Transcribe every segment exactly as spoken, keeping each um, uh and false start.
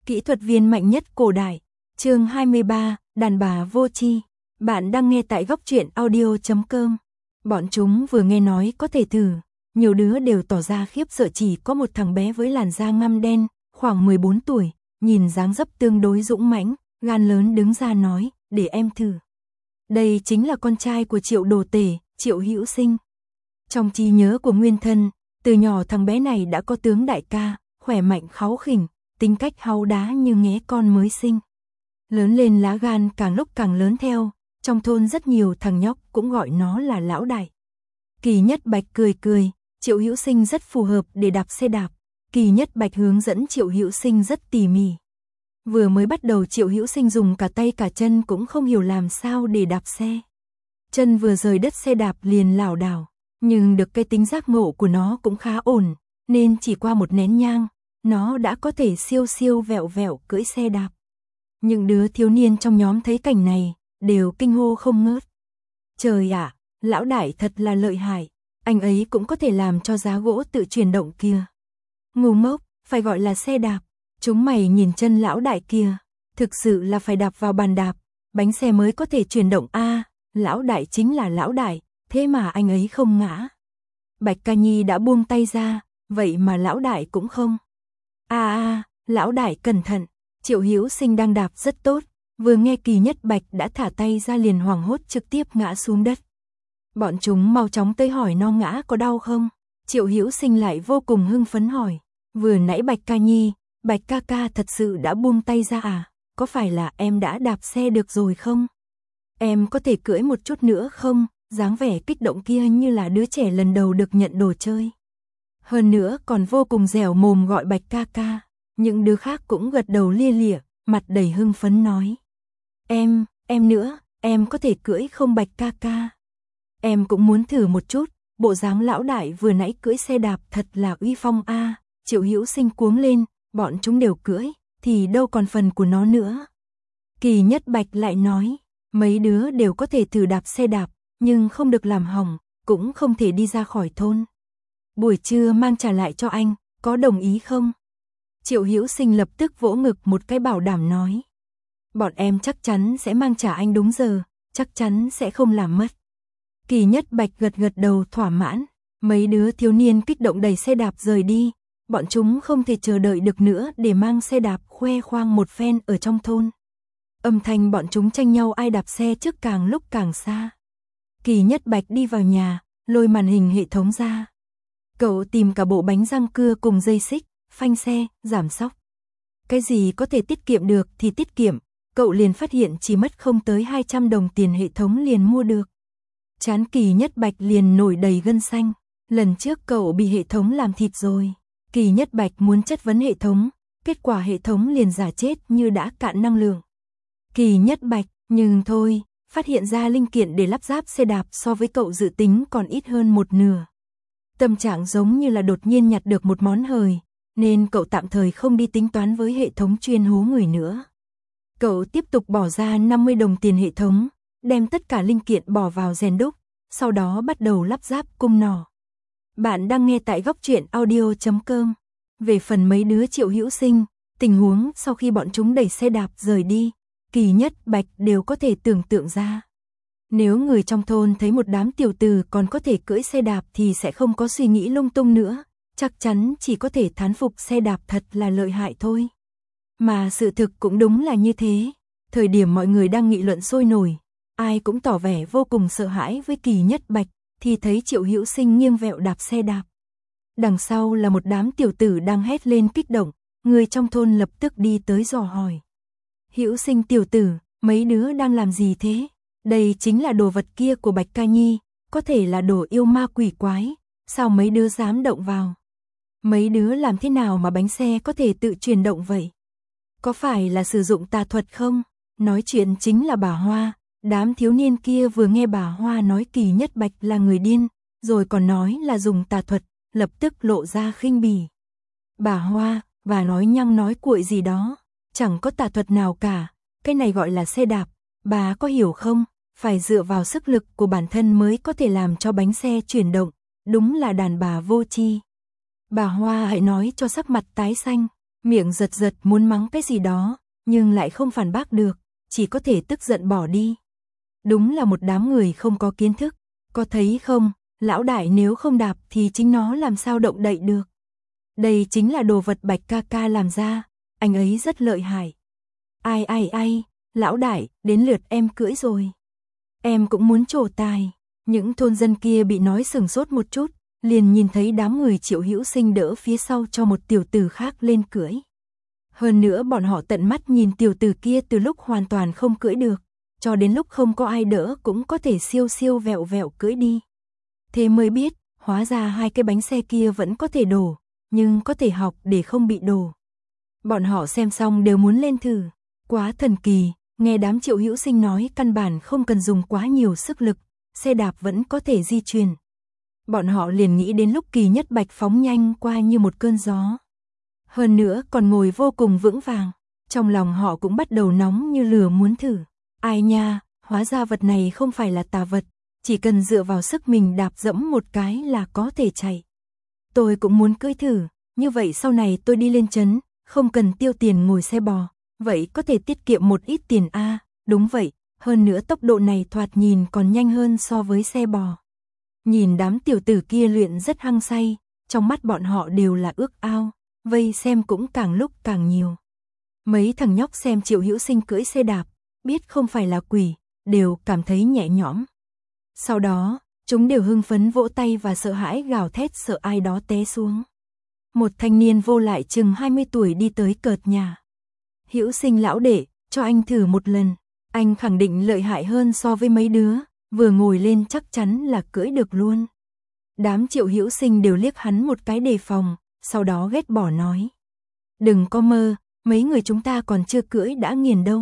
Kỹ thuật viên mạnh nhất cổ đại. Chương hai mươi ba, đàn bà vô tri. Bạn đang nghe tại góc truyện audio chấm com. Bọn chúng vừa nghe nói có thể thử, nhiều đứa đều tỏ ra khiếp sợ, chỉ có một thằng bé với làn da ngăm đen, khoảng mười bốn tuổi, nhìn dáng dấp tương đối dũng mãnh, gan lớn đứng ra nói, để em thử. Đây chính là con trai của Triệu Đồ Tể, Triệu Hữu Sinh. Trong trí nhớ của nguyên thân, từ nhỏ thằng bé này đã có tướng đại ca, khỏe mạnh kháu khỉnh, tính cách háu đá như nghé con mới sinh. Lớn lên lá gan càng lúc càng lớn theo, trong thôn rất nhiều thằng nhóc cũng gọi nó là lão đại. Kỳ Nhất Bạch cười cười, Triệu Hữu Sinh rất phù hợp để đạp xe đạp. Kỳ Nhất Bạch hướng dẫn Triệu Hữu Sinh rất tỉ mỉ. Vừa mới bắt đầu Triệu Hữu Sinh dùng cả tay cả chân cũng không hiểu làm sao để đạp xe. Chân vừa rời đất xe đạp liền lảo đảo, nhưng được cái tính giác ngộ của nó cũng khá ổn, nên chỉ qua một nén nhang, nó đã có thể siêu siêu vẹo vẹo cưỡi xe đạp. Những đứa thiếu niên trong nhóm thấy cảnh này, đều kinh hô không ngớt. Trời ạ, lão đại thật là lợi hại, anh ấy cũng có thể làm cho giá gỗ tự chuyển động kia. Ngu ngốc, phải gọi là xe đạp. Chúng mày nhìn chân lão đại kia, thực sự là phải đạp vào bàn đạp, bánh xe mới có thể chuyển động a. À, lão đại chính là lão đại, thế mà anh ấy không ngã. Bạch Ca Nhi đã buông tay ra, vậy mà lão đại cũng không. A à, a, à, lão đại cẩn thận. Triệu Hữu Sinh đang đạp rất tốt, vừa nghe Kỳ Nhất Bạch đã thả tay ra liền hoảng hốt trực tiếp ngã xuống đất. Bọn chúng mau chóng tới hỏi nó ngã có đau không. Triệu Hữu Sinh lại vô cùng hưng phấn hỏi, vừa nãy Bạch Ca Nhi, Bạch ca ca thật sự đã buông tay ra à, có phải là em đã đạp xe được rồi không? Em có thể cưỡi một chút nữa không? Dáng vẻ kích động kia như là đứa trẻ lần đầu được nhận đồ chơi. Hơn nữa còn vô cùng dẻo mồm gọi Bạch ca ca. Những đứa khác cũng gật đầu lia lịa, mặt đầy hưng phấn nói. Em, em nữa, em có thể cưỡi không Bạch ca ca? Em cũng muốn thử một chút, bộ dáng lão đại vừa nãy cưỡi xe đạp thật là uy phong a. À. Triệu Hữu Sinh cuống lên, bọn chúng đều cưỡi, thì đâu còn phần của nó nữa. Kỳ Nhất Bạch lại nói, mấy đứa đều có thể thử đạp xe đạp, nhưng không được làm hỏng, cũng không thể đi ra khỏi thôn. Buổi trưa mang trả lại cho anh, có đồng ý không? Triệu Hữu Sinh lập tức vỗ ngực một cái bảo đảm nói. Bọn em chắc chắn sẽ mang trả anh đúng giờ, chắc chắn sẽ không làm mất. Kỳ Nhất Bạch gật gật đầu thỏa mãn, mấy đứa thiếu niên kích động đẩy xe đạp rời đi. Bọn chúng không thể chờ đợi được nữa để mang xe đạp khoe khoang một phen ở trong thôn. Âm thanh bọn chúng tranh nhau ai đạp xe trước càng lúc càng xa. Kỳ Nhất Bạch đi vào nhà, lôi màn hình hệ thống ra. Cậu tìm cả bộ bánh răng cưa cùng dây xích, phanh xe, giảm xóc. Cái gì có thể tiết kiệm được thì tiết kiệm, cậu liền phát hiện chỉ mất không tới hai trăm đồng tiền hệ thống liền mua được. Trán Kỳ Nhất Bạch liền nổi đầy gân xanh, lần trước cậu bị hệ thống làm thịt rồi. Kỳ Nhất Bạch muốn chất vấn hệ thống, kết quả hệ thống liền giả chết như đã cạn năng lượng. Kỳ Nhất Bạch, nhưng thôi, phát hiện ra linh kiện để lắp ráp xe đạp so với cậu dự tính còn ít hơn một nửa. Tâm trạng giống như là đột nhiên nhặt được một món hời, nên cậu tạm thời không đi tính toán với hệ thống chuyên hố người nữa. Cậu tiếp tục bỏ ra năm mươi đồng tiền hệ thống, đem tất cả linh kiện bỏ vào rèn đúc, sau đó bắt đầu lắp ráp cung nỏ. Bạn đang nghe tại góc truyện audio chấm com. Về phần mấy đứa Triệu Hữu Sinh, tình huống sau khi bọn chúng đẩy xe đạp rời đi, Kỳ Nhất Bạch đều có thể tưởng tượng ra. Nếu người trong thôn thấy một đám tiểu tử còn có thể cưỡi xe đạp thì sẽ không có suy nghĩ lung tung nữa, chắc chắn chỉ có thể thán phục xe đạp thật là lợi hại thôi. Mà sự thực cũng đúng là như thế. Thời điểm mọi người đang nghị luận sôi nổi, ai cũng tỏ vẻ vô cùng sợ hãi với Kỳ Nhất Bạch, thì thấy Triệu Hữu Sinh nghiêng vẹo đạp xe đạp. Đằng sau là một đám tiểu tử đang hét lên kích động, người trong thôn lập tức đi tới dò hỏi. Hữu Sinh tiểu tử, mấy đứa đang làm gì thế? Đây chính là đồ vật kia của Bạch Ca Nhi, có thể là đồ yêu ma quỷ quái, sao mấy đứa dám động vào? Mấy đứa làm thế nào mà bánh xe có thể tự chuyển động vậy? Có phải là sử dụng tà thuật không? Nói chuyện chính là bà Hoa. Đám thiếu niên kia vừa nghe bà Hoa nói Kỳ Nhất Bạch là người điên, rồi còn nói là dùng tà thuật, lập tức lộ ra khinh bỉ. Bà Hoa, bà nói nhăng nói cuội gì đó, chẳng có tà thuật nào cả, cái này gọi là xe đạp, bà có hiểu không? Phải dựa vào sức lực của bản thân mới có thể làm cho bánh xe chuyển động, đúng là đàn bà vô tri. Bà Hoa hãy nói cho sắc mặt tái xanh, miệng giật giật muốn mắng cái gì đó, nhưng lại không phản bác được, chỉ có thể tức giận bỏ đi. Đúng là một đám người không có kiến thức, có thấy không, lão đại nếu không đạp thì chính nó làm sao động đậy được. Đây chính là đồ vật Bạch ca ca làm ra, anh ấy rất lợi hại. Ai ai ai, lão đại, đến lượt em cưỡi rồi. Em cũng muốn trổ tài. Những thôn dân kia bị nói sửng sốt một chút, liền nhìn thấy đám người Triệu Hữu Sinh đỡ phía sau cho một tiểu tử khác lên cưỡi. Hơn nữa bọn họ tận mắt nhìn tiểu tử kia từ lúc hoàn toàn không cưỡi được, cho đến lúc không có ai đỡ cũng có thể siêu siêu vẹo vẹo cưỡi đi. Thế mới biết, hóa ra hai cái bánh xe kia vẫn có thể đổ, nhưng có thể học để không bị đổ. Bọn họ xem xong đều muốn lên thử, quá thần kỳ, nghe đám Triệu Hữu Sinh nói căn bản không cần dùng quá nhiều sức lực, xe đạp vẫn có thể di chuyển. Bọn họ liền nghĩ đến lúc Kỳ Nhất Bạch phóng nhanh qua như một cơn gió. Hơn nữa còn ngồi vô cùng vững vàng, trong lòng họ cũng bắt đầu nóng như lửa muốn thử. Ai nha, hóa ra vật này không phải là tà vật, chỉ cần dựa vào sức mình đạp dẫm một cái là có thể chạy. Tôi cũng muốn cưỡi thử, như vậy sau này tôi đi lên trấn, không cần tiêu tiền ngồi xe bò, vậy có thể tiết kiệm một ít tiền a. À, đúng vậy, hơn nữa tốc độ này thoạt nhìn còn nhanh hơn so với xe bò. Nhìn đám tiểu tử kia luyện rất hăng say, trong mắt bọn họ đều là ước ao, vây xem cũng càng lúc càng nhiều. Mấy thằng nhóc xem Triệu Hữu Sinh cưỡi xe đạp, biết không phải là quỷ, đều cảm thấy nhẹ nhõm. Sau đó, chúng đều hưng phấn vỗ tay và sợ hãi gào thét sợ ai đó té xuống. Một thanh niên vô lại chừng hai mươi tuổi đi tới cợt nhà. Hữu Sinh lão đệ, cho anh thử một lần, anh khẳng định lợi hại hơn so với mấy đứa, vừa ngồi lên chắc chắn là cưỡi được luôn. Đám Triệu Hữu Sinh đều liếc hắn một cái đề phòng, sau đó ghét bỏ nói. Đừng có mơ, mấy người chúng ta còn chưa cưỡi đã nghiền đâu.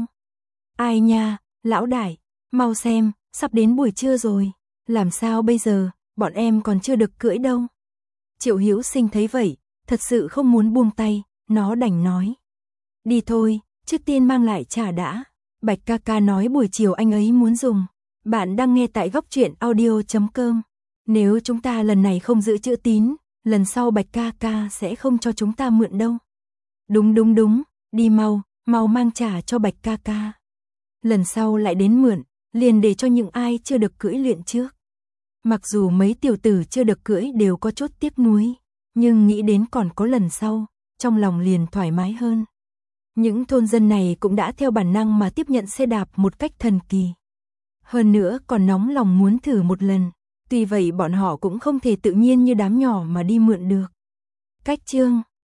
Ai nha, lão đại, mau xem, sắp đến buổi trưa rồi, làm sao bây giờ, bọn em còn chưa được cưỡi đâu. Triệu Hữu Sinh thấy vậy, thật sự không muốn buông tay, nó đành nói. Đi thôi, trước tiên mang lại trà đã. Bạch ca ca nói buổi chiều anh ấy muốn dùng. Bạn đang nghe tại góc truyện audio chấm com. Nếu chúng ta lần này không giữ chữ tín, lần sau Bạch ca ca sẽ không cho chúng ta mượn đâu. Đúng đúng đúng, đi mau, mau mang trà cho Bạch ca ca. Lần sau lại đến mượn, liền để cho những ai chưa được cưỡi luyện trước. Mặc dù mấy tiểu tử chưa được cưỡi đều có chút tiếc nuối, nhưng nghĩ đến còn có lần sau, trong lòng liền thoải mái hơn. Những thôn dân này cũng đã theo bản năng mà tiếp nhận xe đạp một cách thần kỳ. Hơn nữa còn nóng lòng muốn thử một lần, tuy vậy bọn họ cũng không thể tự nhiên như đám nhỏ mà đi mượn được. Cách chương